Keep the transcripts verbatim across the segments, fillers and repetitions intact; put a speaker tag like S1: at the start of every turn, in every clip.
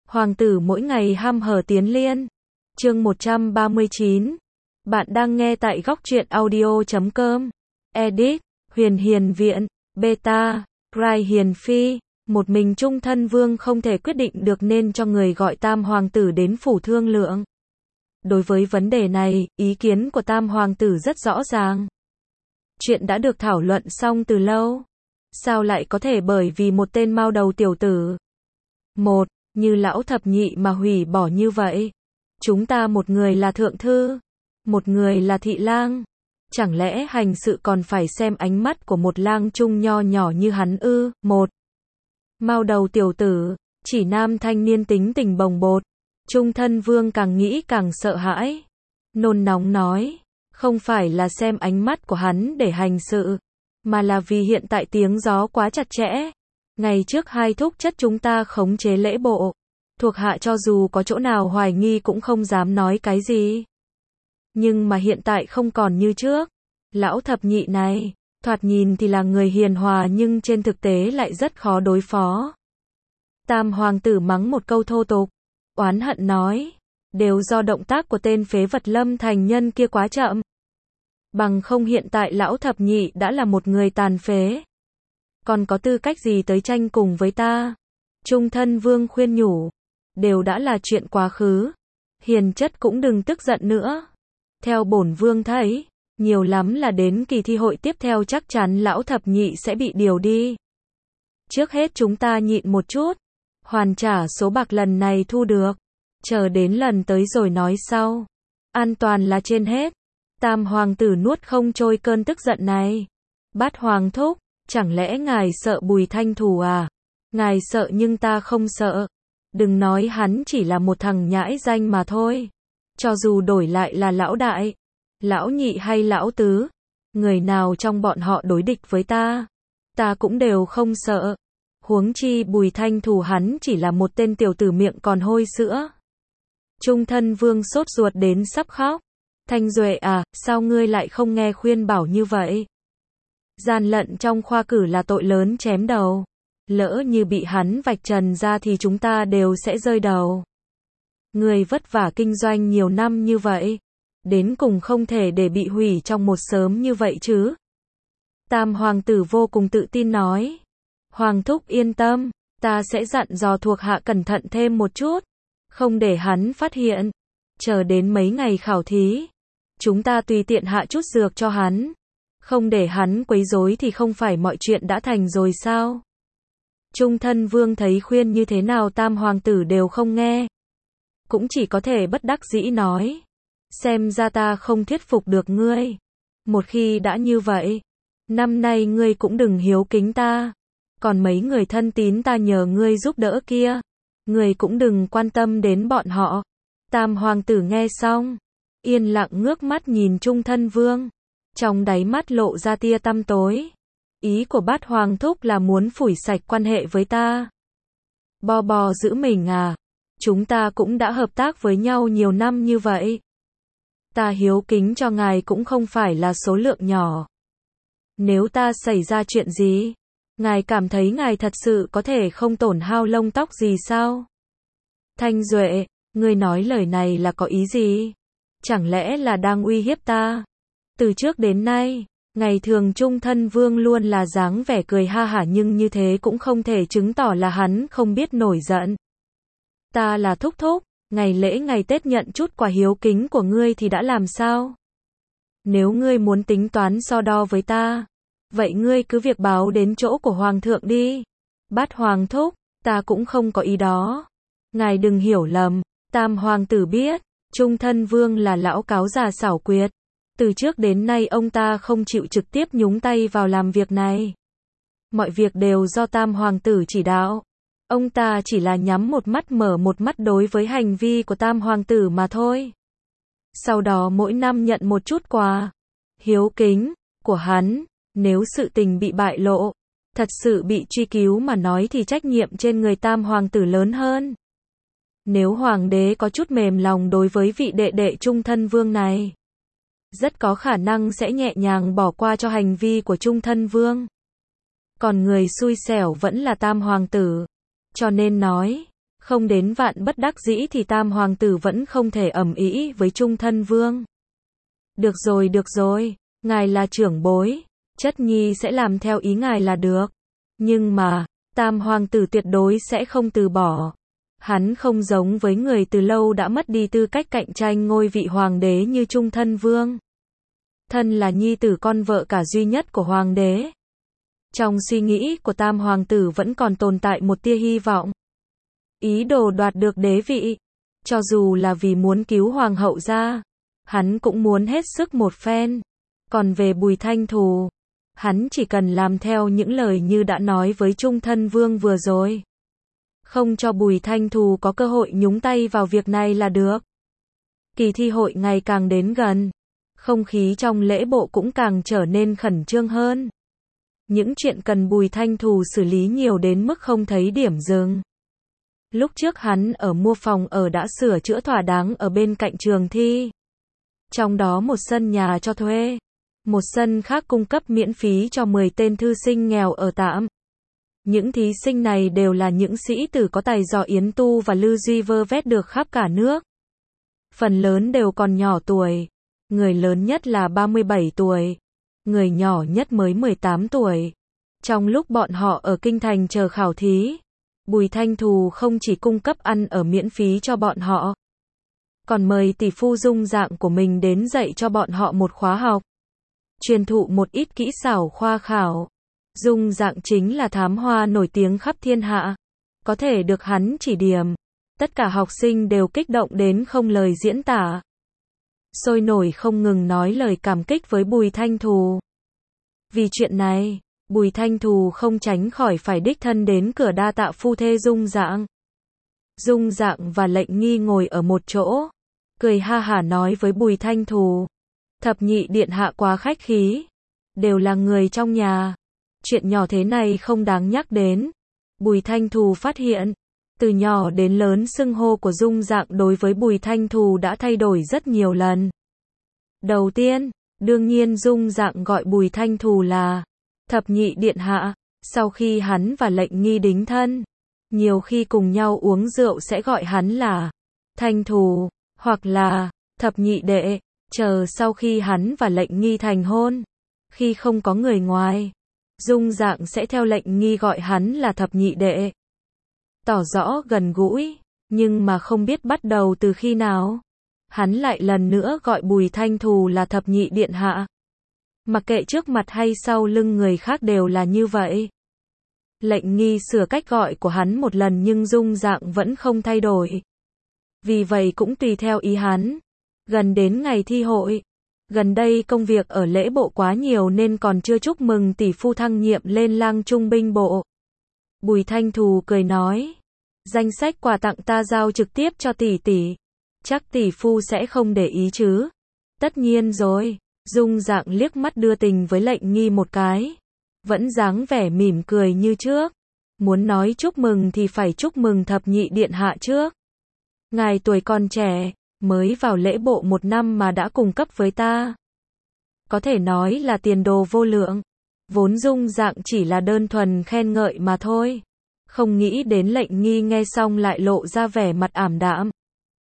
S1: Hoàng tử mỗi ngày ham hở tiến liên. Chương một trăm ba mươi chín. Bạn đang nghe tại góc truyện audio chấm com. Edit, Huyền Hiền Viện, Beta, Rai Hiền Phi. Một mình Trung Thân Vương không thể quyết định được nên cho người gọi Tam Hoàng tử đến phủ thương lượng. Đối với vấn đề này, ý kiến của Tam Hoàng tử rất rõ ràng. Chuyện đã được thảo luận xong từ lâu. Sao lại có thể bởi vì một tên mao đầu tiểu tử một, như lão thập nhị mà hủy bỏ như vậy? Chúng ta một người là thượng thư, một người là thị lang. Chẳng lẽ hành sự còn phải xem ánh mắt của một lang trung nho nhỏ như hắn ư? Một, mao đầu tiểu tử, chỉ nam thanh niên tính tình bồng bột. Trung Thân Vương càng nghĩ càng sợ hãi. Nôn nóng nói, không phải là xem ánh mắt của hắn để hành sự, mà là vì hiện tại tiếng gió quá chặt chẽ. Ngày trước hai thúc chất chúng ta khống chế lễ bộ, thuộc hạ cho dù có chỗ nào hoài nghi cũng không dám nói cái gì. Nhưng mà hiện tại không còn như trước. Lão thập nhị này, thoạt nhìn thì là người hiền hòa nhưng trên thực tế lại rất khó đối phó. Tam Hoàng tử mắng một câu thô tục, oán hận nói, đều do động tác của tên phế vật Lâm Thành Nhân kia quá chậm. Bằng không hiện tại lão thập nhị đã là một người tàn phế, còn có tư cách gì tới tranh cùng với ta? Trung Thân Vương khuyên nhủ, đều đã là chuyện quá khứ, hiền chất cũng đừng tức giận nữa. Theo bổn vương thấy, nhiều lắm là đến kỳ thi hội tiếp theo chắc chắn lão thập nhị sẽ bị điều đi. Trước hết chúng ta nhịn một chút, hoàn trả số bạc lần này thu được, chờ đến lần tới rồi nói sau. An toàn là trên hết. Tam Hoàng tử nuốt không trôi cơn tức giận này. Bát Hoàng thúc, chẳng lẽ ngài sợ Bùi Thanh Thù à? Ngài sợ nhưng ta không sợ. Đừng nói hắn chỉ là một thằng nhãi danh mà thôi. Cho dù đổi lại là lão đại, lão nhị hay lão tứ, người nào trong bọn họ đối địch với ta, ta cũng đều không sợ. Huống chi Bùi Thanh Thù hắn chỉ là một tên tiểu tử miệng còn hôi sữa. Trung Thân Vương sốt ruột đến sắp khóc. Thanh Duệ à, sao ngươi lại không nghe khuyên bảo như vậy? Gian lận trong khoa cử là tội lớn chém đầu. Lỡ như bị hắn vạch trần ra thì chúng ta đều sẽ rơi đầu. Ngươi vất vả kinh doanh nhiều năm như vậy, đến cùng không thể để bị hủy trong một sớm như vậy chứ? Tam Hoàng tử vô cùng tự tin nói. Hoàng thúc yên tâm, ta sẽ dặn dò thuộc hạ cẩn thận thêm một chút, không để hắn phát hiện. Chờ đến mấy ngày khảo thí, chúng ta tùy tiện hạ chút dược cho hắn, không để hắn quấy rối thì không phải mọi chuyện đã thành rồi sao? Trung Thân Vương thấy khuyên như thế nào Tam Hoàng tử đều không nghe, cũng chỉ có thể bất đắc dĩ nói, xem ra ta không thuyết phục được ngươi. Một khi đã như vậy, năm nay ngươi cũng đừng hiếu kính ta, còn mấy người thân tín ta nhờ ngươi giúp đỡ kia, ngươi cũng đừng quan tâm đến bọn họ. Tam Hoàng tử nghe xong, yên lặng ngước mắt nhìn Trung Thân Vương, trong đáy mắt lộ ra tia tăm tối. Ý của Bát Hoàng thúc là muốn phủi sạch quan hệ với ta. Bo bò giữ mình à? Chúng ta cũng đã hợp tác với nhau nhiều năm như vậy. Ta hiếu kính cho ngài cũng không phải là số lượng nhỏ. Nếu ta xảy ra chuyện gì, ngài cảm thấy ngài thật sự có thể không tổn hao lông tóc gì sao? Thanh Duệ, ngươi nói lời này là có ý gì? Chẳng lẽ là đang uy hiếp ta? Từ trước đến nay, ngày thường Trung Thân Vương luôn là dáng vẻ cười ha hả nhưng như thế cũng không thể chứng tỏ là hắn không biết nổi giận. Ta là thúc thúc, ngày lễ ngày Tết nhận chút quà hiếu kính của ngươi thì đã làm sao? Nếu ngươi muốn tính toán so đo với ta, vậy ngươi cứ việc báo đến chỗ của Hoàng thượng đi. Bát Hoàng thúc, ta cũng không có ý đó. Ngài đừng hiểu lầm, Tam Hoàng tử biết, Trung Thân Vương là lão cáo già xảo quyệt. Từ trước đến nay ông ta không chịu trực tiếp nhúng tay vào làm việc này. Mọi việc đều do Tam Hoàng tử chỉ đạo. Ông ta chỉ là nhắm một mắt mở một mắt đối với hành vi của Tam Hoàng tử mà thôi. Sau đó mỗi năm nhận một chút quà hiếu kính của hắn. Nếu sự tình bị bại lộ, thật sự bị truy cứu mà nói thì trách nhiệm trên người Tam Hoàng tử lớn hơn. Nếu Hoàng đế có chút mềm lòng đối với vị đệ đệ Trung Thân Vương này, rất có khả năng sẽ nhẹ nhàng bỏ qua cho hành vi của Trung Thân Vương. Còn người xui xẻo vẫn là Tam Hoàng tử. Cho nên nói, Không đến vạn bất đắc dĩ thì tam hoàng tử vẫn không thể ầm ĩ với Trung Thân Vương. Được rồi được rồi, ngài là trưởng bối, chất nhi sẽ làm theo ý ngài là được. Nhưng mà, tam hoàng tử tuyệt đối sẽ không từ bỏ. Hắn không giống với người từ lâu đã mất đi tư cách cạnh tranh ngôi vị hoàng đế như Trung Thân Vương. Thân là nhi tử con vợ cả duy nhất của hoàng đế. Trong suy nghĩ của tam hoàng tử vẫn còn tồn tại một tia hy vọng. Ý đồ đoạt được đế vị, cho dù là vì muốn cứu hoàng hậu ra, hắn cũng muốn hết sức một phen. Còn về Bùi Thanh Thù, hắn chỉ cần làm theo những lời như đã nói với Trung Thân Vương vừa rồi. Không cho Bùi Thanh Thù có cơ hội nhúng tay vào việc này là được. Kỳ thi hội ngày càng đến gần, không khí trong lễ bộ cũng càng trở nên khẩn trương hơn. Những chuyện cần Bùi Thanh Thù xử lý nhiều đến mức không thấy điểm dừng. Lúc trước hắn ở mua phòng ở đã sửa chữa thỏa đáng ở bên cạnh trường thi. Trong đó một sân nhà cho thuê, một sân khác cung cấp miễn phí cho mười tên thư sinh nghèo ở tạm. Những thí sinh này đều là những sĩ tử có tài do Yến Tu và Lư Duy vơ vét được khắp cả nước. Phần lớn đều còn nhỏ tuổi, người lớn nhất là ba mươi bảy tuổi, người nhỏ nhất mới mười tám tuổi. Trong lúc bọn họ ở kinh thành chờ khảo thí, Bùi Thanh Thù không chỉ cung cấp ăn ở miễn phí cho bọn họ, còn mời tỷ phu Dung Dạng của mình đến dạy cho bọn họ một khóa học, truyền thụ một ít kỹ xảo khoa khảo. Dung Dạng chính là thám hoa nổi tiếng khắp thiên hạ, có thể được hắn chỉ điểm, tất cả học sinh đều kích động đến không lời diễn tả. Sôi nổi không ngừng nói lời cảm kích với Bùi Thanh Thù. Vì chuyện này, Bùi Thanh Thù không tránh khỏi phải đích thân đến cửa đa tạ phu thê Dung Dạng. Dung Dạng và Lệnh Nghi ngồi ở một chỗ, cười ha hả nói với Bùi Thanh Thù. Thập nhị điện hạ quá khách khí, đều là người trong nhà. Chuyện nhỏ thế này không đáng nhắc đến. Bùi Thanh Thù phát hiện, từ nhỏ đến lớn xưng hô của Dung Dạng đối với Bùi Thanh Thù đã thay đổi rất nhiều lần. Đầu tiên, đương nhiên Dung Dạng gọi Bùi Thanh Thù là thập nhị điện hạ. Sau khi hắn và Lệnh Nghi đính thân, nhiều khi cùng nhau uống rượu sẽ gọi hắn là Thanh Thù, hoặc là thập nhị đệ. Chờ sau khi hắn và Lệnh Nghi thành hôn, khi không có người ngoài, Dung Dạng sẽ theo Lệnh Nghi gọi hắn là thập nhị đệ. Tỏ rõ gần gũi, nhưng mà không biết bắt đầu từ khi nào, hắn lại lần nữa gọi Bùi Thanh Thù là thập nhị điện hạ. Mặc kệ trước mặt hay sau lưng người khác đều là như vậy. Lệnh Nghi sửa cách gọi của hắn một lần nhưng Dung Dạng vẫn không thay đổi. Vì vậy cũng tùy theo ý hắn. Gần đến ngày thi hội, gần đây công việc ở lễ bộ quá nhiều nên còn chưa chúc mừng tỷ phu thăng nhiệm lên lang trung binh bộ. Bùi Thanh Thù cười nói, danh sách quà tặng ta giao trực tiếp cho tỷ tỷ, chắc tỷ phu sẽ không để ý chứ. Tất nhiên rồi. Dung Dạng liếc mắt đưa tình với Lệnh Nghi một cái, vẫn dáng vẻ mỉm cười như trước. Muốn nói chúc mừng thì phải chúc mừng thập nhị điện hạ trước. Ngài tuổi còn trẻ, mới vào lễ bộ một năm mà đã cùng cấp với ta, có thể nói là tiền đồ vô lượng. Vốn Dung Dạng chỉ là đơn thuần khen ngợi mà thôi, không nghĩ đến Lệnh Nghi nghe xong lại lộ ra vẻ mặt ảm đạm.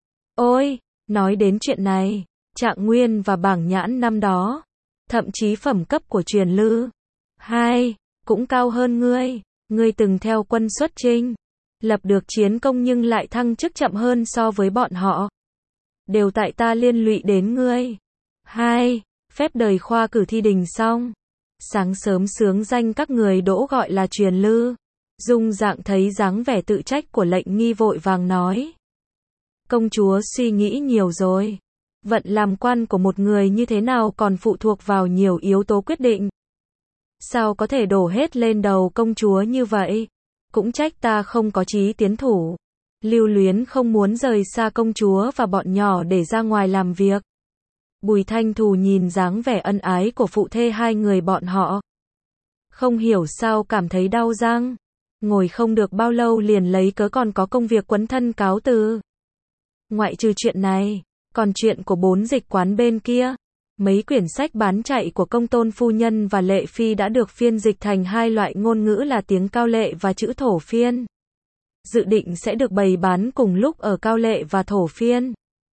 S1: Ôi, nói đến chuyện này, Trạng Nguyên và Bảng Nhãn năm đó, thậm chí phẩm cấp của Truyền Lữ hai cũng cao hơn ngươi. Ngươi từng theo quân xuất chinh, lập được chiến công nhưng lại thăng chức chậm hơn so với bọn họ. Đều tại ta liên lụy đến ngươi. Hai, phép đời khoa cử thi đình xong, sáng sớm sướng danh các người đỗ gọi là Truyền Lữ. Dung Dạng thấy dáng vẻ tự trách của Lệnh Nghi vội vàng nói, công chúa suy nghĩ nhiều rồi. Vận làm quan của một người như thế nào còn phụ thuộc vào nhiều yếu tố quyết định. Sao có thể đổ hết lên đầu công chúa như vậy? Cũng trách ta không có chí tiến thủ. Lưu Luyến không muốn rời xa công chúa và bọn nhỏ để ra ngoài làm việc. Bùi Thanh Thù nhìn dáng vẻ ân ái của phụ thê hai người bọn họ, không hiểu sao cảm thấy đau răng. Ngồi không được bao lâu liền lấy cớ còn có công việc quấn thân cáo từ. Ngoại trừ chuyện này, còn chuyện của bốn dịch quán bên kia, mấy quyển sách bán chạy của Công Tôn phu nhân và Lệ phi đã được phiên dịch thành hai loại ngôn ngữ là tiếng Cao Lệ và chữ Thổ phiên. dự định sẽ được bày bán cùng lúc ở Cao Lệ và Thổ Phiên.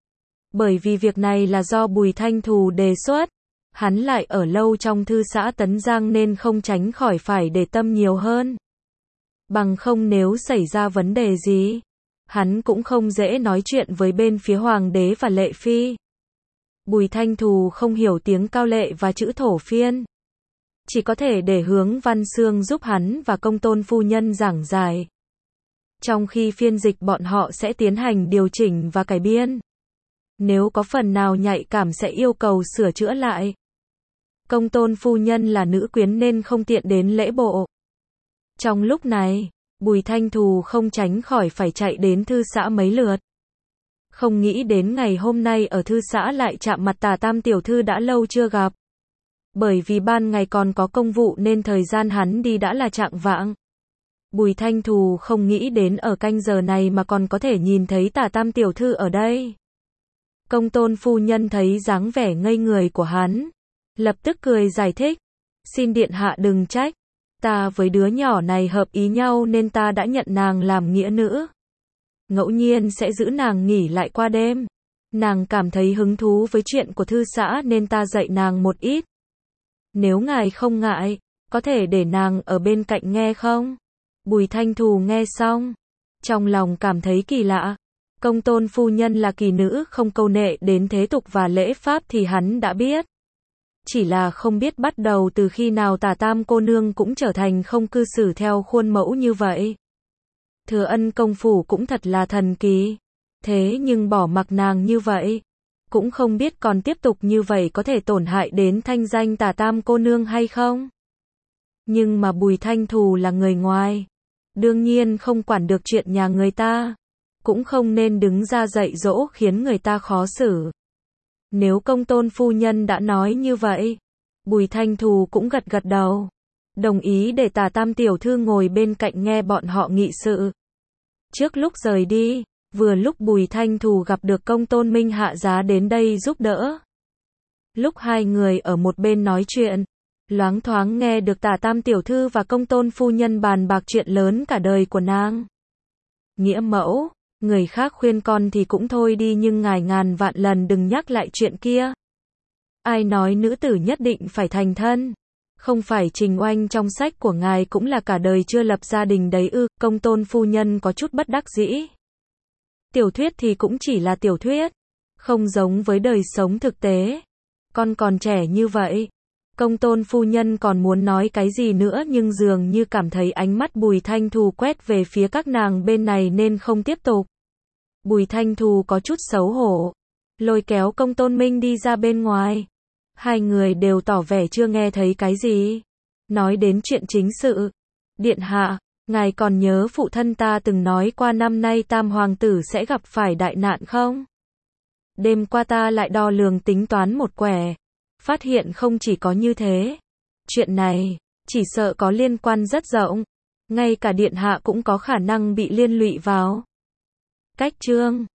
S1: Bởi vì việc này là do Bùi Thanh Thù đề xuất, hắn lại ở lâu trong thư xã Tấn Giang nên không tránh khỏi phải để tâm nhiều hơn. Bằng không nếu xảy ra vấn đề gì, hắn cũng không dễ nói chuyện với bên phía Hoàng đế và Lệ Phi. Bùi Thanh Thù không hiểu tiếng Cao Lệ và chữ Thổ Phiên, chỉ có thể để hướng Văn Xương giúp hắn và Công Tôn phu nhân giảng giải. Trong khi phiên dịch bọn họ sẽ tiến hành điều chỉnh và cải biên. Nếu có phần nào nhạy cảm sẽ yêu cầu sửa chữa lại. Công Tôn phu nhân là nữ quyến nên không tiện đến lễ bộ. Trong lúc này, Bùi Thanh Thù không tránh khỏi phải chạy đến thư xã mấy lượt. Không nghĩ đến ngày hôm nay ở thư xã lại chạm mặt Tả Tam tiểu thư đã lâu chưa gặp. Bởi vì ban ngày còn có công vụ nên thời gian hắn đi đã là chạng vạng. Bùi Thanh Thù không nghĩ đến ở canh giờ này mà còn có thể nhìn thấy Tả Tam tiểu thư ở đây. Công Tôn phu nhân thấy dáng vẻ ngây người của hắn, lập tức cười giải thích. Xin điện hạ đừng trách, ta với đứa nhỏ này hợp ý nhau nên ta đã nhận nàng làm nghĩa nữ. Ngẫu nhiên sẽ giữ nàng nghỉ lại qua đêm. Nàng cảm thấy hứng thú với chuyện của thư xã nên ta dạy nàng một ít. Nếu ngài không ngại, có thể để nàng ở bên cạnh nghe không? Bùi Thanh Thù nghe xong, trong lòng cảm thấy kỳ lạ. Công Tôn phu nhân là kỳ nữ không câu nệ đến thế tục và lễ pháp thì hắn đã biết. Chỉ là không biết bắt đầu từ khi nào Tả Tam cô nương cũng trở thành không cư xử theo khuôn mẫu như vậy. Thừa Ân công phủ cũng thật là thần kỳ. Thế nhưng bỏ mặc nàng như vậy, cũng không biết còn tiếp tục như vậy có thể tổn hại đến thanh danh Tả Tam cô nương hay không. Nhưng mà Bùi Thanh Thù là người ngoài, đương nhiên không quản được chuyện nhà người ta, cũng không nên đứng ra dạy dỗ khiến người ta khó xử. Nếu Công Tôn phu nhân đã nói như vậy, Bùi Thanh Thù cũng gật gật đầu, đồng ý để Tả Tam tiểu thư ngồi bên cạnh nghe bọn họ nghị sự. Trước lúc rời đi, vừa lúc Bùi Thanh Thù gặp được Công Tôn Minh hạ giá đến đây giúp đỡ. Lúc hai người ở một bên nói chuyện, loáng thoáng nghe được Tả Tam tiểu thư và Công Tôn phu nhân bàn bạc chuyện lớn cả đời của nàng. Nghĩa mẫu, người khác khuyên con thì cũng thôi đi nhưng ngài ngàn vạn lần đừng nhắc lại chuyện kia. Ai nói nữ tử nhất định phải thành thân? Không phải Trình Oanh trong sách của ngài cũng là cả đời chưa lập gia đình đấy ư? Công Tôn phu nhân có chút bất đắc dĩ. Tiểu thuyết thì cũng chỉ là tiểu thuyết, không giống với đời sống thực tế. Con còn trẻ như vậy. Công Tôn phu nhân còn muốn nói cái gì nữa nhưng dường như cảm thấy ánh mắt Bùi Thanh Thù quét về phía các nàng bên này nên không tiếp tục. Bùi Thanh Thù có chút xấu hổ, lôi kéo Công Tôn Minh đi ra bên ngoài. Hai người đều tỏ vẻ chưa nghe thấy cái gì. Nói đến chuyện chính sự. Điện hạ, ngài còn nhớ phụ thân ta từng nói qua năm nay Tam hoàng tử sẽ gặp phải đại nạn không? Đêm qua ta lại đo lường tính toán một quẻ, phát hiện không chỉ có như thế. Chuyện này, chỉ sợ có liên quan rất rộng. Ngay cả điện hạ cũng có khả năng bị liên lụy vào. Cách chương